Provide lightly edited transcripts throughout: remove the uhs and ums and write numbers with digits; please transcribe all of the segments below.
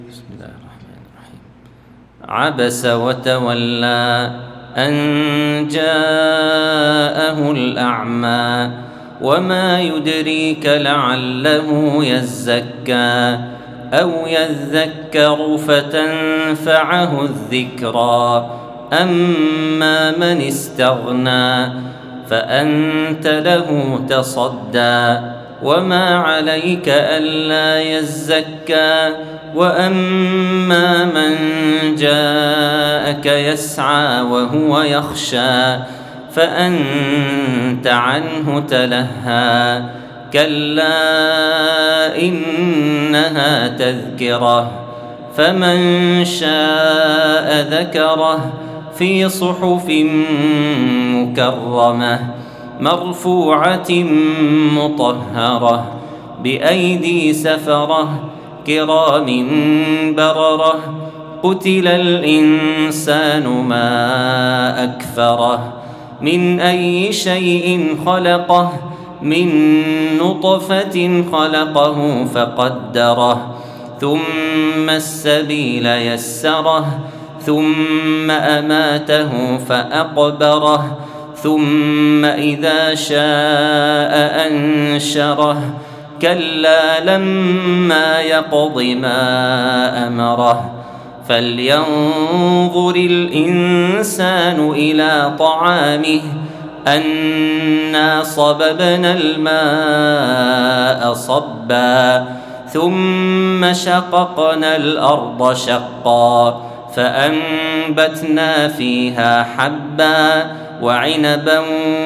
بسم الله الرحمن الرحيم. عبس وتولى أن جاءه الأعمى وما يدريك لعله يزكى أو يذكر فتنفعه الذكرى أما من استغنى فأنت له تصدى وما عليك ألا يزكى وأما من جاءك يسعى وهو يخشى فأنت عنه تلهى كلا إنها تذكرة فمن شاء ذكره في صحف مكرمة مرفوعة مطهرة بأيدي سفرة كرام بررة قتل الإنسان ما أكفره من أي شيء خلقه من نطفة خلقه فقدره ثم السبيل يسره ثم أماته فأقبره ثم إذا شاء أنشره كلا لما يقض ما أمره فلينظر الإنسان إلى طعامه أنا صببنا الماء صبا ثم شققنا الأرض شقا فأنبتنا فيها حبا وعنبا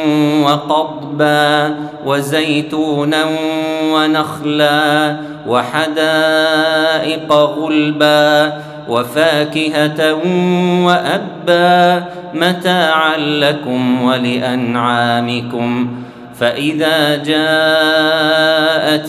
وقضبا وزيتونا ونخلا وحدائق غلبا وفاكهة وأبا متاعا لكم ولأنعامكم فإذا جاءت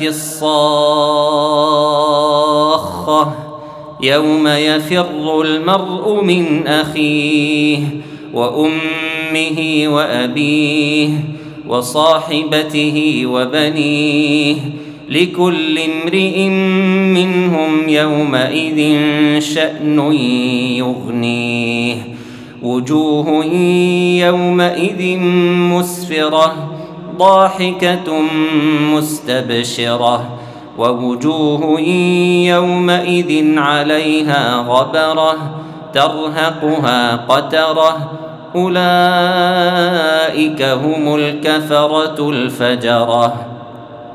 الصاخة يوم يفر المرء من أخيه وأمه وأبيه وصاحبته وبنيه لكل امرئ منهم يومئذ شأن يغنيه وجوه يومئذ مسفرة ضاحكة مستبشرة ووجوه يومئذ عليها غبرة ترهقها قترة أولئك هم الكفرة الفجرة.